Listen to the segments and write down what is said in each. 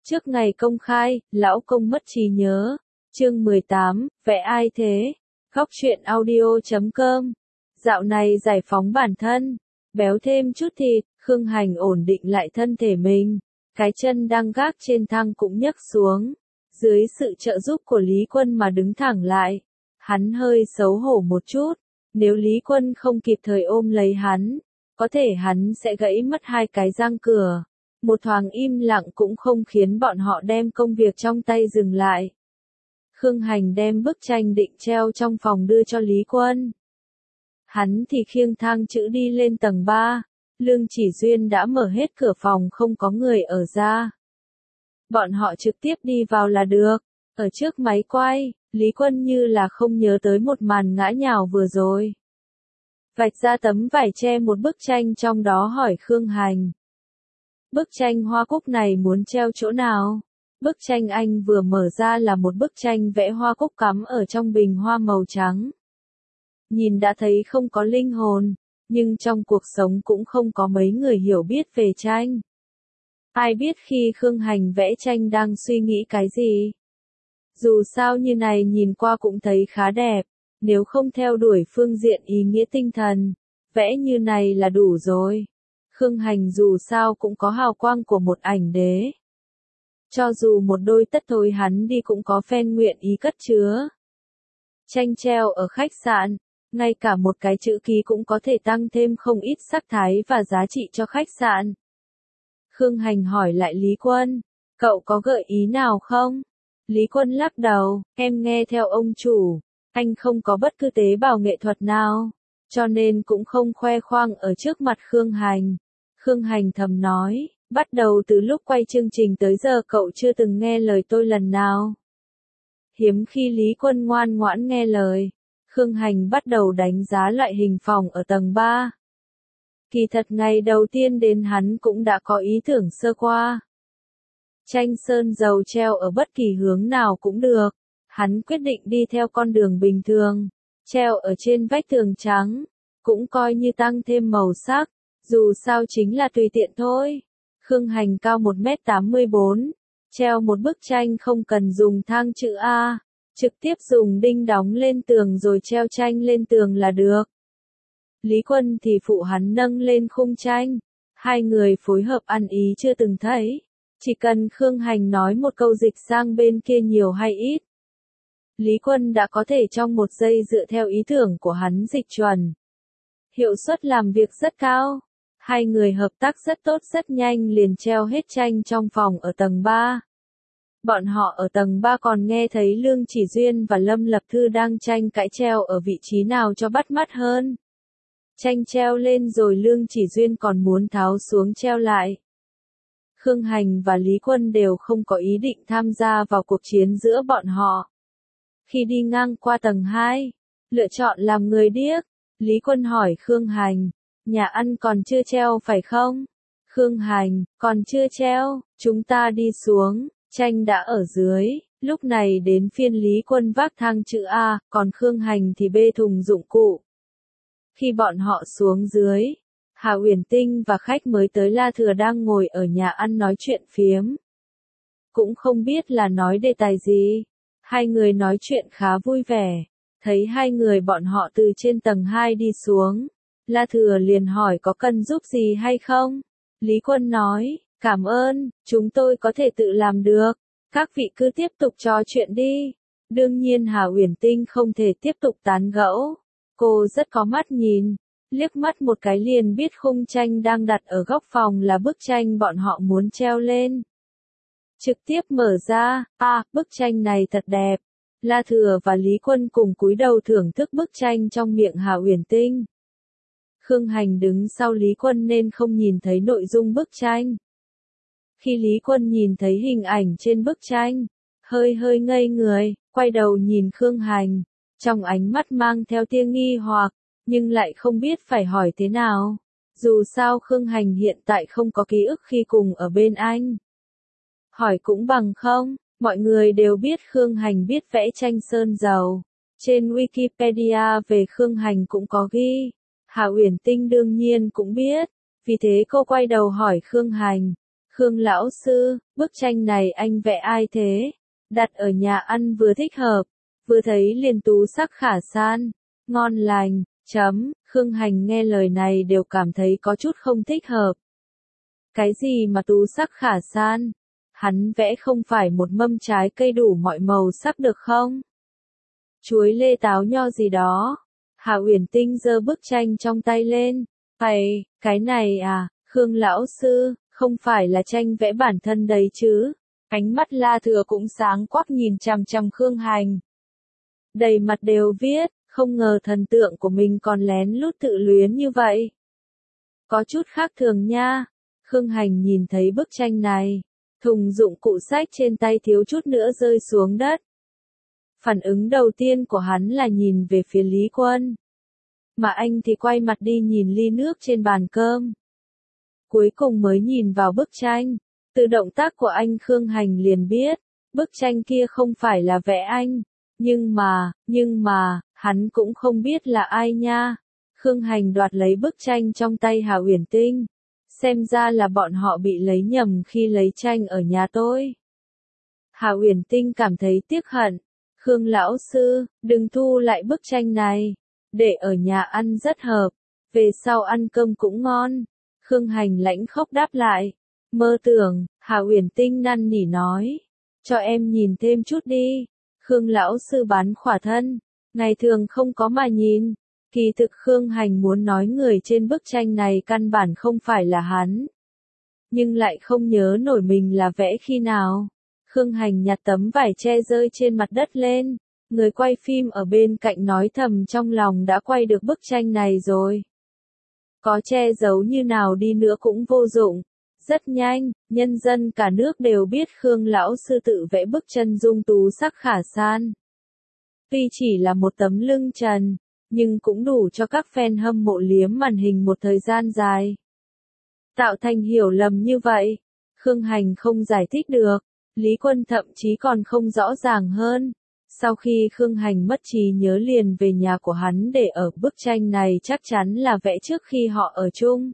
Trước ngày công khai, lão công mất trí nhớ. Chương 18, vẽ ai thế? Góc truyện audio.com. Dạo này giải phóng bản thân, béo thêm chút thịt, Khương Hành ổn định lại thân thể mình. Cái chân đang gác trên thang cũng nhấc xuống. Dưới sự trợ giúp của Lý Quân mà đứng thẳng lại. Hắn hơi xấu hổ một chút. Nếu Lý Quân không kịp thời ôm lấy hắn, có thể hắn sẽ gãy mất hai cái răng cửa. Một thoáng im lặng cũng không khiến bọn họ đem công việc trong tay dừng lại. Khương Hành đem bức tranh định treo trong phòng đưa cho Lý Quân. Hắn thì khiêng thang chữ đi lên tầng 3. Lương Chỉ Duyên đã mở hết cửa phòng không có người ở ra. Bọn họ trực tiếp đi vào là được. Ở trước máy quay, Lý Quân như là không nhớ tới một màn ngã nhào vừa rồi. Vạch ra tấm vải che một bức tranh trong đó hỏi Khương Hành. Bức tranh hoa cúc này muốn treo chỗ nào? Bức tranh anh vừa mở ra là một bức tranh vẽ hoa cúc cắm ở trong bình hoa màu trắng. Nhìn đã thấy không có linh hồn, nhưng trong cuộc sống cũng không có mấy người hiểu biết về tranh. Ai biết khi Khương Hành vẽ tranh đang suy nghĩ cái gì? Dù sao như này nhìn qua cũng thấy khá đẹp, nếu không theo đuổi phương diện ý nghĩa tinh thần, vẽ như này là đủ rồi. Khương Hành dù sao cũng có hào quang của một ảnh đế. Cho dù một đôi tất thối hắn đi cũng có phen nguyện ý cất chứa. Tranh treo ở khách sạn, ngay cả một cái chữ ký cũng có thể tăng thêm không ít sắc thái và giá trị cho khách sạn. Khương Hành hỏi lại Lý Quân, cậu có gợi ý nào không? Lý Quân lắc đầu, em nghe theo ông chủ, anh không có bất cứ tế bào nghệ thuật nào, cho nên cũng không khoe khoang ở trước mặt Khương Hành. Khương Hành thầm nói, bắt đầu từ lúc quay chương trình tới giờ cậu chưa từng nghe lời tôi lần nào. Hiếm khi Lý Quân ngoan ngoãn nghe lời, Khương Hành bắt đầu đánh giá loại hình phòng ở tầng 3. Kỳ thật ngày đầu tiên đến hắn cũng đã có ý tưởng sơ qua. Tranh sơn dầu treo ở bất kỳ hướng nào cũng được. Hắn quyết định đi theo con đường bình thường, treo ở trên vách tường trắng, cũng coi như tăng thêm màu sắc, dù sao chính là tùy tiện thôi. Khương Hành cao 1m84, treo một bức tranh không cần dùng thang chữ A, trực tiếp dùng đinh đóng lên tường rồi treo tranh lên tường là được. Lý Quân thì phụ hắn nâng lên khung tranh, hai người phối hợp ăn ý chưa từng thấy, chỉ cần Khương Hành nói một câu dịch sang bên kia nhiều hay ít. Lý Quân đã có thể trong một giây dựa theo ý tưởng của hắn dịch chuẩn. Hiệu suất làm việc rất cao. Hai người hợp tác rất tốt rất nhanh liền treo hết tranh trong phòng ở tầng 3. Bọn họ ở tầng 3 còn nghe thấy Lương Chỉ Duyên và Lâm Lập Thư đang tranh cãi treo ở vị trí nào cho bắt mắt hơn. Tranh treo lên rồi Lương Chỉ Duyên còn muốn tháo xuống treo lại. Khương Hành và Lý Quân đều không có ý định tham gia vào cuộc chiến giữa bọn họ. Khi đi ngang qua tầng 2, lựa chọn làm người điếc, Lý Quân hỏi Khương Hành, nhà ăn còn chưa treo phải không? Khương Hành, còn chưa treo, chúng ta đi xuống, tranh đã ở dưới, lúc này đến phiên Lý Quân vác thang chữ A, còn Khương Hành thì bê thùng dụng cụ. Khi bọn họ xuống dưới, Hà Uyển Tinh và khách mới tới La Thừa đang ngồi ở nhà ăn nói chuyện phiếm. Cũng không biết là nói đề tài gì. Hai người nói chuyện khá vui vẻ. Thấy hai người bọn họ từ trên tầng 2 đi xuống. La Thừa liền hỏi có cần giúp gì hay không? Lý Quân nói, cảm ơn, chúng tôi có thể tự làm được. Các vị cứ tiếp tục trò chuyện đi. Đương nhiên Hà Uyển Tinh không thể tiếp tục tán gẫu. Cô rất có mắt nhìn. Liếc mắt một cái liền biết khung tranh đang đặt ở góc phòng là bức tranh bọn họ muốn treo lên. Trực tiếp mở ra, bức tranh này thật đẹp. La Thừa và Lý Quân cùng cúi đầu thưởng thức bức tranh trong miệng Hà Uyển Tinh. Khương Hành đứng sau Lý Quân nên không nhìn thấy nội dung bức tranh. Khi Lý Quân nhìn thấy hình ảnh trên bức tranh, hơi ngây người, quay đầu nhìn Khương Hành, trong ánh mắt mang theo tia nghi hoặc, nhưng lại không biết phải hỏi thế nào. Dù sao Khương Hành hiện tại không có ký ức khi cùng ở bên anh. Hỏi cũng bằng không, mọi người đều biết Khương Hành biết vẽ tranh sơn dầu. Trên Wikipedia về Khương Hành cũng có ghi. Hà Uyển Tinh đương nhiên cũng biết, vì thế cô quay đầu hỏi Khương Hành. Khương lão sư, bức tranh này anh vẽ ai thế? Đặt ở nhà ăn vừa thích hợp, vừa thấy liền tú sắc khả san, ngon lành, Khương Hành nghe lời này đều cảm thấy có chút không thích hợp. Cái gì mà tú sắc khả san? Hắn vẽ không phải một mâm trái cây đủ mọi màu sắc được không? Chuối lê táo nho gì đó. Hạ Uyển Tinh giơ bức tranh trong tay lên. Cái này à, Khương lão sư, không phải là tranh vẽ bản thân đấy chứ? Ánh mắt La Thừa cũng sáng quắc nhìn chằm chằm Khương Hành. Đầy mặt đều viết, không ngờ thần tượng của mình còn lén lút tự luyến như vậy. Có chút khác thường nha. Khương Hành nhìn thấy bức tranh này, thùng dụng cụ sách trên tay thiếu chút nữa rơi xuống đất. Phản ứng đầu tiên của hắn là nhìn về phía Lý Quân. Mà anh thì quay mặt đi nhìn ly nước trên bàn cơm. Cuối cùng mới nhìn vào bức tranh. Từ động tác của anh Khương Hành liền biết, bức tranh kia không phải là vẽ anh. Nhưng mà, hắn cũng không biết là ai nha. Khương Hành đoạt lấy bức tranh trong tay Hạ Uyển Tinh. Xem ra là bọn họ bị lấy nhầm khi lấy tranh ở nhà tôi. Hạ Uyển Tinh cảm thấy tiếc hận. Khương lão sư, đừng thu lại bức tranh này. Để ở nhà ăn rất hợp. Về sau ăn cơm cũng ngon. Khương Hành lãnh khóc đáp lại. Mơ tưởng, Hạ Uyển Tinh năn nỉ nói. Cho em nhìn thêm chút đi. Khương lão sư bán khỏa thân. Ngày thường không có mà nhìn. Kỳ thực Khương Hành muốn nói người trên bức tranh này căn bản không phải là hắn. Nhưng lại không nhớ nổi mình là vẽ khi nào. Khương Hành nhặt tấm vải che rơi trên mặt đất lên. Người quay phim ở bên cạnh nói thầm trong lòng đã quay được bức tranh này rồi. Có che giấu như nào đi nữa cũng vô dụng. Rất nhanh, nhân dân cả nước đều biết Khương lão sư tự vẽ bức chân dung tú sắc khả san. Tuy chỉ là một tấm lưng trần, nhưng cũng đủ cho các fan hâm mộ liếm màn hình một thời gian dài. Tạo thành hiểu lầm như vậy, Khương Hành không giải thích được, Lý Quân thậm chí còn không rõ ràng hơn. Sau khi Khương Hành mất trí nhớ liền về nhà của hắn để ở bức tranh này chắc chắn là vẽ trước khi họ ở chung.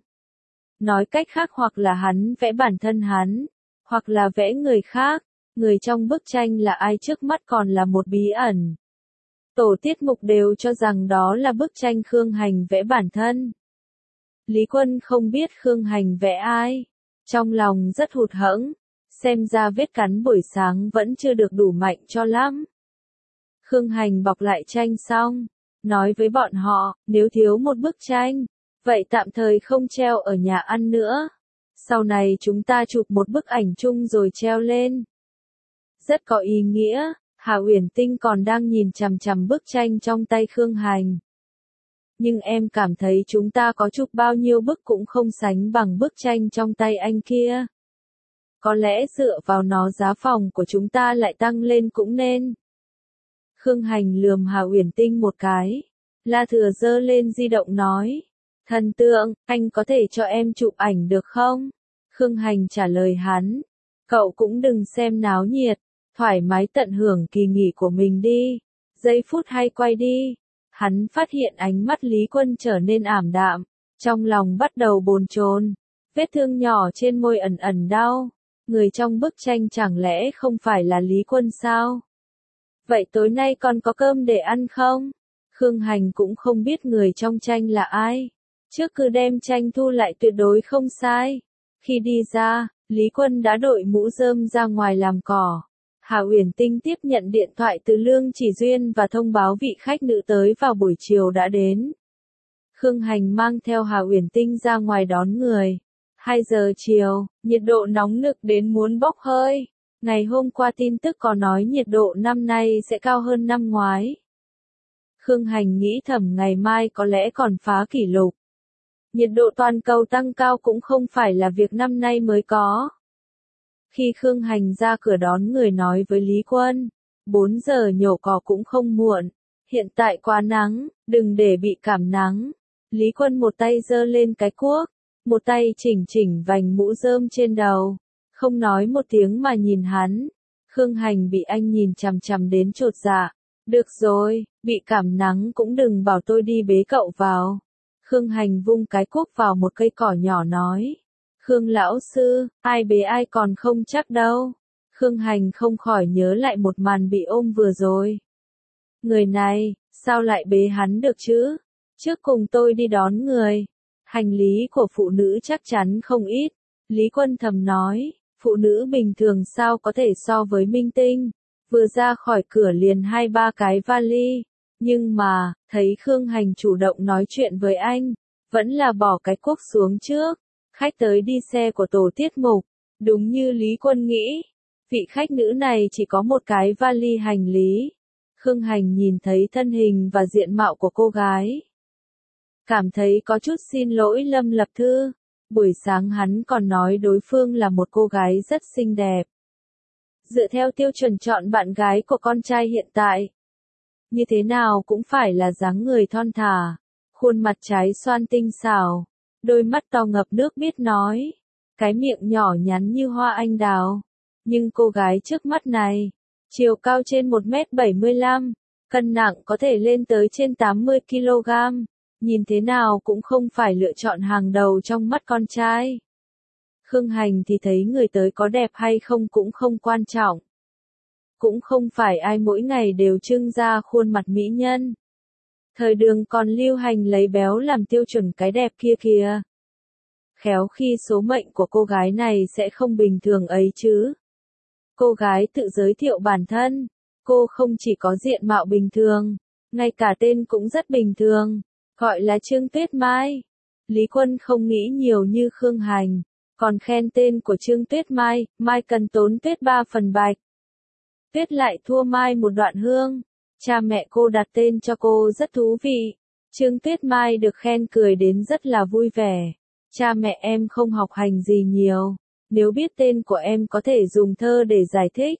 Nói cách khác hoặc là hắn vẽ bản thân hắn, hoặc là vẽ người khác, người trong bức tranh là ai trước mắt còn là một bí ẩn. Tổ tiết mục đều cho rằng đó là bức tranh Khương Hành vẽ bản thân. Lý Quân không biết Khương Hành vẽ ai, trong lòng rất hụt hẫng, xem ra vết cắn buổi sáng vẫn chưa được đủ mạnh cho lắm. Khương Hành bọc lại tranh xong, nói với bọn họ, nếu thiếu một bức tranh, vậy tạm thời không treo ở nhà ăn nữa. Sau này chúng ta chụp một bức ảnh chung rồi treo lên. Rất có ý nghĩa, Hạ Uyển Tinh còn đang nhìn chằm chằm bức tranh trong tay Khương Hành. Nhưng em cảm thấy chúng ta có chụp bao nhiêu bức cũng không sánh bằng bức tranh trong tay anh kia. Có lẽ dựa vào nó giá phòng của chúng ta lại tăng lên cũng nên. Khương Hành lườm Hạ Uyển Tinh một cái. La Thừa giơ lên di động nói. Thần tượng, anh có thể cho em chụp ảnh được không? Khương Hành trả lời hắn. Cậu cũng đừng xem náo nhiệt, thoải mái tận hưởng kỳ nghỉ của mình đi. Giây phút hay quay đi. Hắn phát hiện ánh mắt Lý Quân trở nên ảm đạm, trong lòng bắt đầu bồn chồn. Vết thương nhỏ trên môi ẩn ẩn đau. Người trong bức tranh chẳng lẽ không phải là Lý Quân sao? Vậy tối nay còn có cơm để ăn không? Khương Hành cũng không biết người trong tranh là ai. Trước cứ đem tranh thu lại tuyệt đối không sai. Khi đi ra, Lý Quân đã đội mũ rơm ra ngoài làm cỏ. Hạ Uyển Tinh tiếp nhận điện thoại từ Lương Chỉ Duyên và thông báo vị khách nữ tới vào buổi chiều đã đến. Khương Hành mang theo Hạ Uyển Tinh ra ngoài đón người. 2 giờ chiều, nhiệt độ nóng nực đến muốn bốc hơi. Ngày hôm qua tin tức có nói nhiệt độ năm nay sẽ cao hơn năm ngoái. Khương Hành nghĩ thầm ngày mai có lẽ còn phá kỷ lục. Nhiệt độ toàn cầu tăng cao cũng không phải là việc năm nay mới có. Khi Khương Hành ra cửa đón người nói với Lý Quân, 4 giờ nhổ cỏ cũng không muộn. Hiện tại quá nắng, đừng để bị cảm nắng. Lý Quân một tay giơ lên cái cuốc, một tay chỉnh vành mũ rơm trên đầu. Không nói một tiếng mà nhìn hắn. Khương Hành bị anh nhìn chằm chằm đến chột dạ. Được rồi, bị cảm nắng cũng đừng bảo tôi đi bế cậu vào. Khương Hành vung cái cuốc vào một cây cỏ nhỏ nói. Khương lão sư, ai bế ai còn không chắc đâu. Khương Hành không khỏi nhớ lại một màn bị ôm vừa rồi. Người này, sao lại bế hắn được chứ? Trước cùng tôi đi đón người. Hành lý của phụ nữ chắc chắn không ít. Lý Quân thầm nói, phụ nữ bình thường sao có thể so với minh tinh. Vừa ra khỏi cửa liền 2-3 cái vali. Nhưng mà, thấy Khương Hành chủ động nói chuyện với anh, vẫn là bỏ cái cuốc xuống trước. Khách tới đi xe của tổ tiết mục. Đúng như Lý Quân nghĩ, vị khách nữ này chỉ có một cái vali hành lý. Khương Hành nhìn thấy thân hình và diện mạo của cô gái. Cảm thấy có chút xin lỗi Lâm Lập Thư. Buổi sáng hắn còn nói đối phương là một cô gái rất xinh đẹp. Dựa theo tiêu chuẩn chọn bạn gái của con trai hiện tại, như thế nào cũng phải là dáng người thon thả, khuôn mặt trái xoan tinh xảo, đôi mắt to ngập nước biết nói, cái miệng nhỏ nhắn như hoa anh đào. Nhưng cô gái trước mắt này, chiều cao trên 1m75, cân nặng có thể lên tới trên 80 kg, nhìn thế nào cũng không phải lựa chọn hàng đầu trong mắt con trai. Khương Hành thì thấy người tới có đẹp hay không cũng không quan trọng. Cũng không phải ai mỗi ngày đều trưng ra khuôn mặt mỹ nhân. Thời đường còn lưu hành lấy béo làm tiêu chuẩn cái đẹp kia kìa. Khéo khi số mệnh của cô gái này sẽ không bình thường ấy chứ. Cô gái tự giới thiệu bản thân, cô không chỉ có diện mạo bình thường, ngay cả tên cũng rất bình thường, gọi là Trương Tuyết Mai. Lý Quân không nghĩ nhiều như Khương Hành, còn khen tên của Trương Tuyết Mai, Mai cần tốn tuyết 3 phần bạch. Tuyết lại thua Mai một đoạn hương. Cha mẹ cô đặt tên cho cô rất thú vị. Trương Tuyết Mai được khen cười đến rất là vui vẻ. Cha mẹ em không học hành gì nhiều. Nếu biết tên của em có thể dùng thơ để giải thích,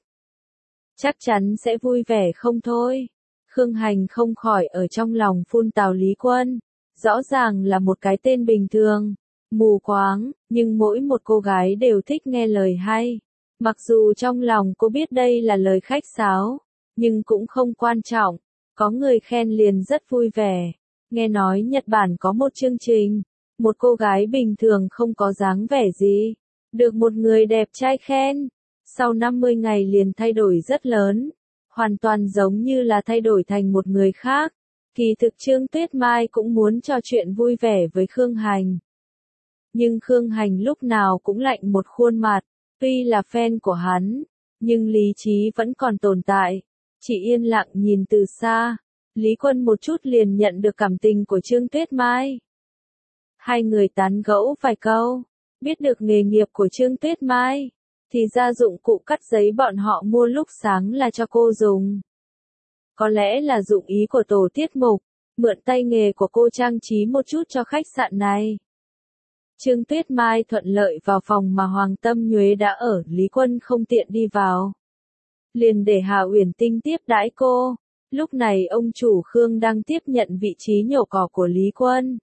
chắc chắn sẽ vui vẻ không thôi. Khương Hành không khỏi ở trong lòng phun tào Lý Quân. Rõ ràng là một cái tên bình thường, mù quáng, nhưng mỗi một cô gái đều thích nghe lời hay. Mặc dù trong lòng cô biết đây là lời khách sáo, nhưng cũng không quan trọng. Có người khen liền rất vui vẻ. Nghe nói Nhật Bản có một chương trình, một cô gái bình thường không có dáng vẻ gì, được một người đẹp trai khen. Sau 50 ngày liền thay đổi rất lớn, hoàn toàn giống như là thay đổi thành một người khác. Kỳ thực Trương Tuyết Mai cũng muốn trò chuyện vui vẻ với Khương Hành. Nhưng Khương Hành lúc nào cũng lạnh một khuôn mặt, tuy là fan của hắn, nhưng lý trí vẫn còn tồn tại, chỉ yên lặng nhìn từ xa. Lý Quân một chút liền nhận được cảm tình của Trương Tuyết Mai. Hai người tán gẫu vài câu, biết được nghề nghiệp của Trương Tuyết Mai, thì ra dụng cụ cắt giấy bọn họ mua lúc sáng là cho cô dùng. Có lẽ là dụng ý của tổ tiết mục, mượn tay nghề của cô trang trí một chút cho khách sạn này. Trương Tuyết Mai thuận lợi vào phòng mà Hoàng Tâm Nhuế đã ở, Lý Quân không tiện đi vào. Liền để Hà Uyển Tinh tiếp đãi cô. Lúc này ông chủ Khương đang tiếp nhận vị trí nhổ cỏ của Lý Quân.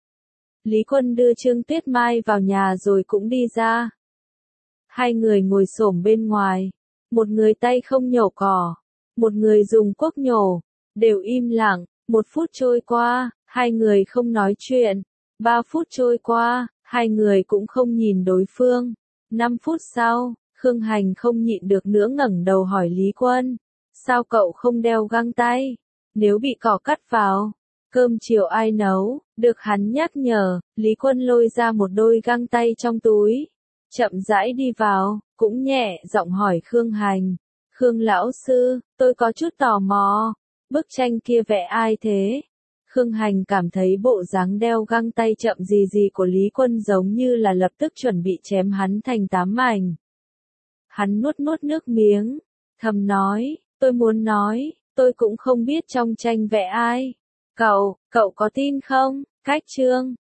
Lý Quân đưa Trương Tuyết Mai vào nhà rồi cũng đi ra. Hai người ngồi xổm bên ngoài. Một người tay không nhổ cỏ, một người dùng cuốc nhổ, đều im lặng. 1 phút trôi qua, hai người không nói chuyện. 3 phút trôi qua, hai người cũng không nhìn đối phương. 5 phút sau, Khương Hành không nhịn được nữa ngẩng đầu hỏi Lý Quân. Sao cậu không đeo găng tay? Nếu bị cỏ cắt vào, cơm chiều ai nấu? Được hắn nhắc nhở, Lý Quân lôi ra một đôi găng tay trong túi. Chậm rãi đi vào, cũng nhẹ giọng hỏi Khương Hành. Khương lão sư, tôi có chút tò mò. Bức tranh kia vẽ ai thế? Khương Hành cảm thấy bộ dáng đeo găng tay chậm gì gì của Lý Quân giống như là lập tức chuẩn bị chém hắn thành 8 mảnh. Hắn nuốt nuốt nước miếng, thầm nói, tôi muốn nói, tôi cũng không biết trong tranh vẽ ai. Cậu có tin không? Cách Trương